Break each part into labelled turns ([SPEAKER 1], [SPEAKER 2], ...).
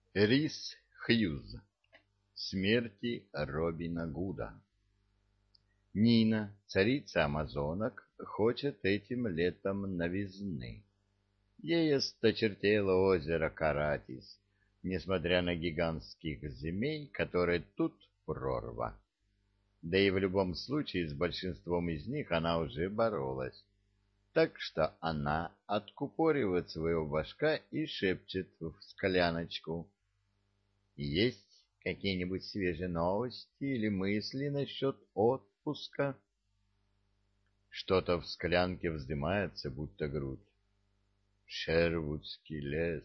[SPEAKER 1] Рис Хьюз. Смерти Робина Гуда. Нина, царица амазонок, хочет этим летом новизны. Ей осточертело озеро Каратис, несмотря на гигантских змей, которые тут прорва. Да и в любом случае с большинством из них она уже боролась. Так что она откупоривает своего башка и шепчет в скляночку: есть какие-нибудь свежие новости или мысли насчет отпуска? Что-то в склянке вздымается, будто грудь. Шервудский лес.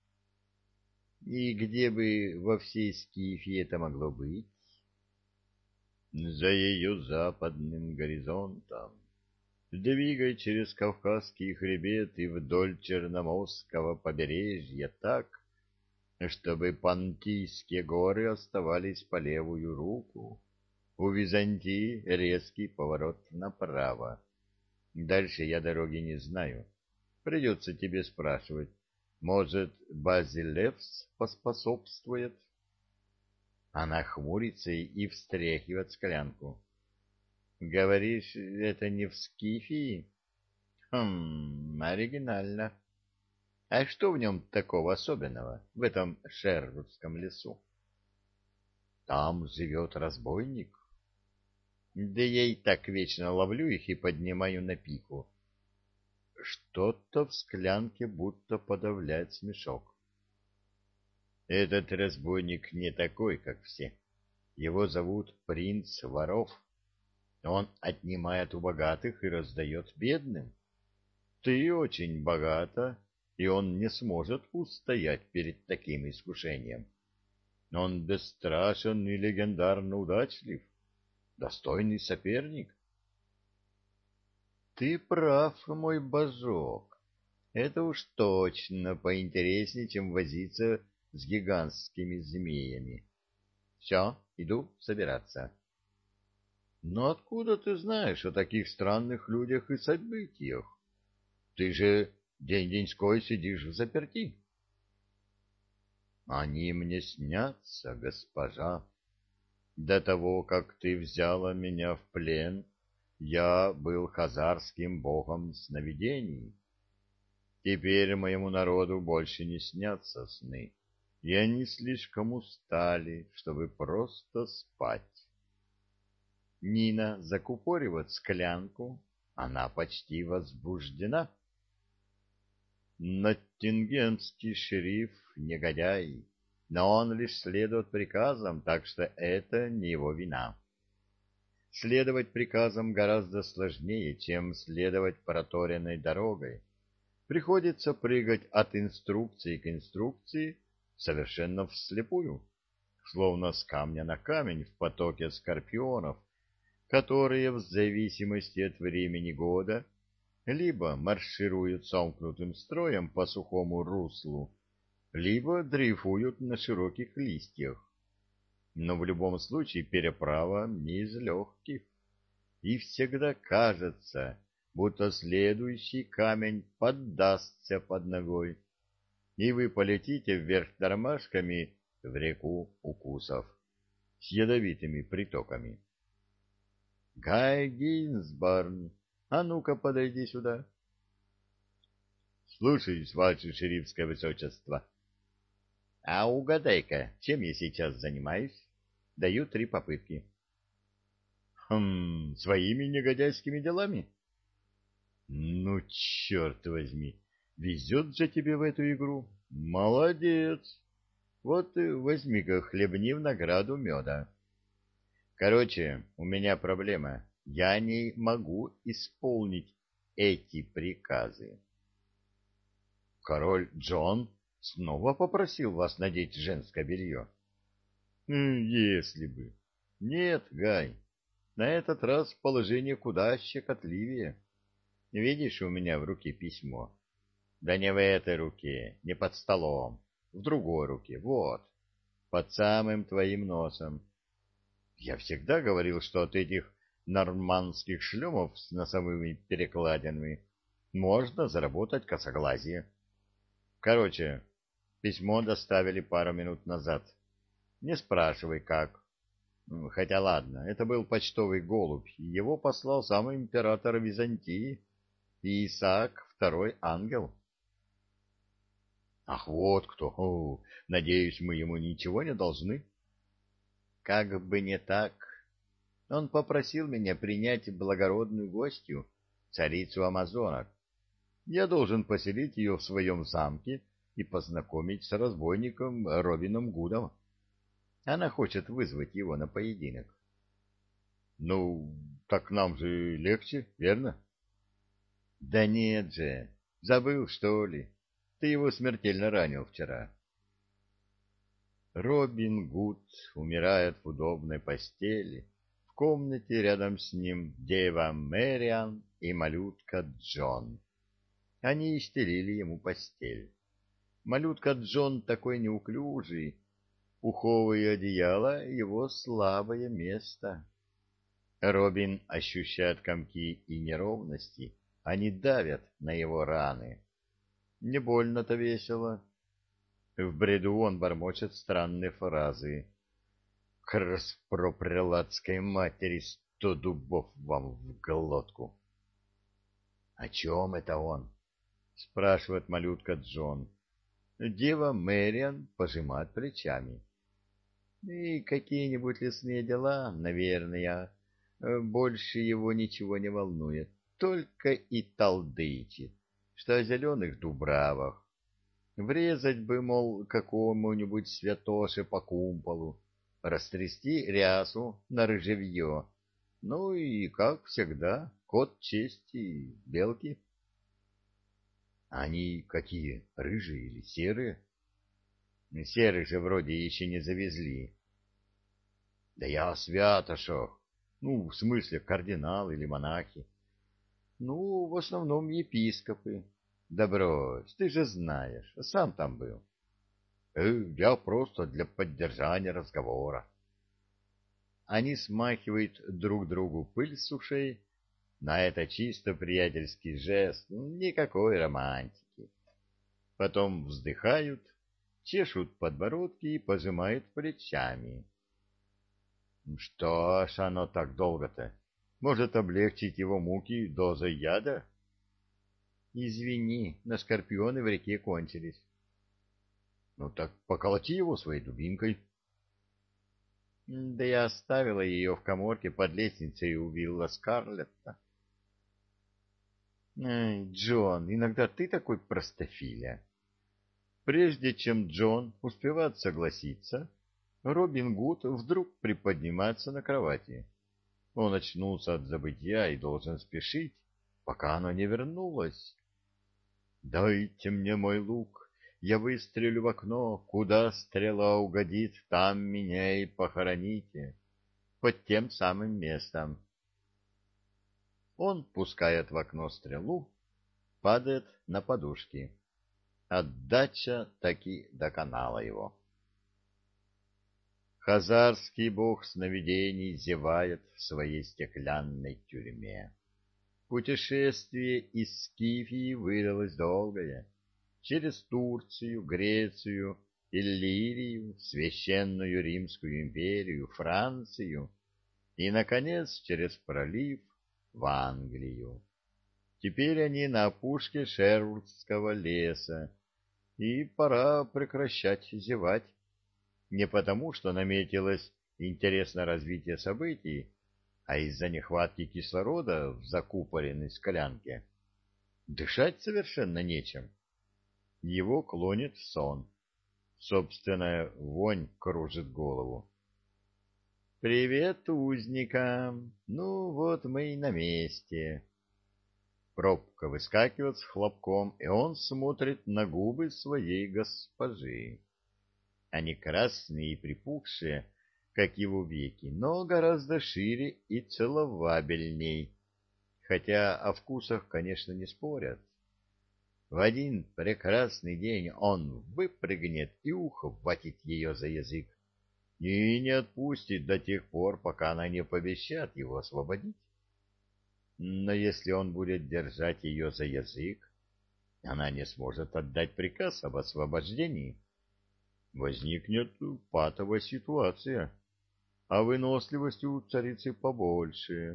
[SPEAKER 1] И где бы во всей Скифии это могло быть? За ее западным горизонтом. Двигай через Кавказский хребет и вдоль Черноморского побережья так, чтобы Понтийские горы оставались по левую руку. У Византии резкий поворот направо. Дальше я дороги не знаю. Придется тебе спрашивать. Может, Базилевс поспособствует? Она хмурится и встряхивает склянку. Говоришь, это не в Скифии? Оригинально. А что в нем такого особенного, в этом Шервудском лесу? Там живет разбойник. Да я и так вечно ловлю их и поднимаю на пику. Что-то в склянке будто подавляет смешок. Этот разбойник не такой, как все. Его зовут принц воров. Он отнимает у богатых и раздает бедным. Ты очень богата, и он не сможет устоять перед таким искушением. Он бесстрашен и легендарно удачлив, достойный соперник. Ты прав, мой божок. Это уж точно поинтереснее, чем возиться с гигантскими змеями. Все, иду собираться. Но откуда ты знаешь о таких странных людях и событиях? Ты же день-деньской сидишь взаперти. Они мне снятся, госпожа. До того, как ты взяла меня в плен, я был хазарским богом сновидений. Теперь моему народу больше не снятся сны, и они слишком устали, чтобы просто спать. Нина закупоривает склянку, она почти возбуждена. Ноттингемский шериф — негодяй, но он лишь следует приказам, так что это не его вина. Следовать приказам гораздо сложнее, чем следовать проторенной дорогой. Приходится прыгать от инструкции к инструкции совершенно вслепую, словно с камня на камень в потоке скорпионов, которые в зависимости от времени года либо маршируют сомкнутым строем по сухому руслу, либо дрейфуют на широких листьях. Но в любом случае переправа не из легких, и всегда кажется, будто следующий камень поддастся под ногой, и вы полетите вверх тормашками в реку укусов с ядовитыми притоками. Гай Гинсборн, а ну-ка подойди сюда. Слушаюсь, ваше шерифское высочество. А угадай-ка, чем я сейчас занимаюсь? Даю 3 попытки. Своими негодяйскими делами? Ну, черт возьми, везет же тебе в эту игру. Молодец. Вот и возьми-ка, хлебни в награду меда. Короче, у меня проблема. Я не могу исполнить эти приказы. Король Джон снова попросил вас надеть женское белье. Если бы. Нет, Гай, на этот раз положение куда щекотливее. Видишь, у меня в руке письмо. Да не в этой руке, не под столом, в другой руке, вот, под самым твоим носом. Я всегда говорил, что от этих нормандских шлемов с носовыми перекладинами можно заработать косоглазие. Короче, Письмо доставили пару минут назад. Не спрашивай, как. Хотя ладно, это был почтовый голубь, и его послал сам император Византии, Исаак, второй ангел. Ах, вот кто. О, надеюсь, мы ему ничего не должны. Как бы не так. Он попросил меня принять благородную гостью, царицу Амазонок. Я должен поселить ее в своем замке и познакомить с разбойником Робином Гудом. Она хочет вызвать его на поединок. Ну, так нам же легче, верно? Да нет же, забыл, что ли? Ты его смертельно ранил вчера. Робин Гуд умирает в удобной постели. В комнате рядом с ним дева Мэриан и малютка Джон. Они и стелили ему постель. Малютка Джон такой неуклюжий. Пуховое одеяло — его слабое место. Робин ощущает комки и неровности. Они давят на его раны. Не больно-то весело. В бреду он бормочет странные фразы. К распропрелатской матери 100 дубов вам в глотку. — О чем это он? — спрашивает малютка Джон. Дева Мэриан пожимает плечами. — И какие-нибудь лесные дела, наверное. Больше его ничего не волнует. Только и толдычит, что о зеленых дубравах. Врезать бы, мол, какому-нибудь святоше по кумполу, растрясти рясу на рыжевье. Ну и, как всегда, кот чести, белки. Они какие, рыжие или серые? Серых же вроде еще не завезли. Да я о святошах. Ну, в смысле, кардинал или монахи. Ну, в основном епископы. Да брось, ты же знаешь, сам там был. Я просто для поддержания разговора. Они смахивают друг другу пыль с ушей. На это чисто приятельский жест, никакой романтики. Потом вздыхают, чешут подбородки и пожимают плечами. Что ж оно так долго-то? Может, облегчить его муки дозой яда? Извини, но скорпионы в реке кончились. Ну так поколоти его своей дубинкой. Да я оставила ее в каморке под лестницей у вилла Скарлетта. Эй, Джон, иногда ты такой простофиля. Прежде чем Джон успевает согласиться, Робин Гуд вдруг приподнимается на кровати. Он очнулся от забытья и должен спешить, пока оно не вернулось. «Дайте мне мой лук, я выстрелю в окно, куда стрела угодит, там меня и похороните, под тем самым местом». Он пускает в окно стрелу, падает на подушки. Отдача таки доконала его. Хазарский бог сновидений зевает в своей стеклянной тюрьме. Путешествие из Скифии выдалось долгое. Через Турцию, Грецию, Иллирию, Священную Римскую империю, Францию и, наконец, через пролив в Англию. Теперь они на опушке Шервудского леса, и пора прекращать зевать. Не потому, что наметилось интересное развитие событий, а из-за нехватки кислорода в закупоренной склянке. Дышать совершенно нечем. Его клонит в сон. Собственная вонь кружит голову. «Привет, узникам! Ну, вот мы и на месте». Пробка выскакивает с хлопком, и он смотрит на губы своей госпожи. Они красные и припухшие, как его веки, но гораздо шире и целовабельней, хотя о вкусах, конечно, не спорят. В один прекрасный день он выпрыгнет и ухватит ее за язык и не отпустит до тех пор, пока она не пообещает его освободить. Но если он будет держать ее за язык, она не сможет отдать приказ об освобождении. возникнет патовая ситуация, а выносливости у царицы побольше.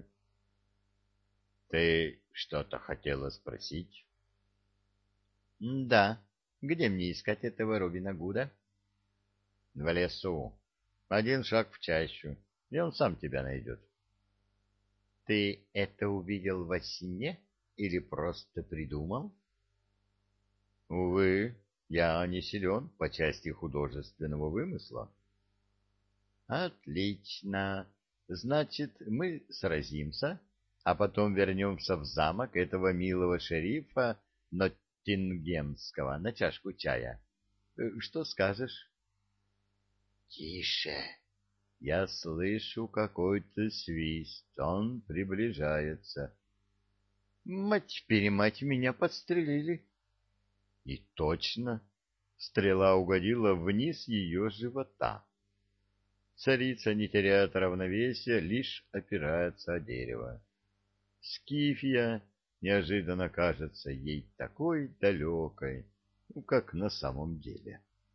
[SPEAKER 1] Ты что-то хотела спросить? Да. Где мне искать этого Робина Гуда? В лесу. Один шаг в чащу, и он сам тебя найдет. Ты это увидел во сне или просто придумал? Увы, я не силен по части художественного вымысла. Отлично. Значит, мы сразимся, а потом вернемся в замок этого милого шерифа Ноттингемского на чашку чая. Что скажешь? Тише. Я слышу какой-то свист. Он приближается. Мать-перемать, меня подстрелили. И точно, стрела угодила вниз ее живота. Царица не теряет равновесия, лишь опирается о дерево. Скифия неожиданно кажется ей такой далекой, как на самом деле.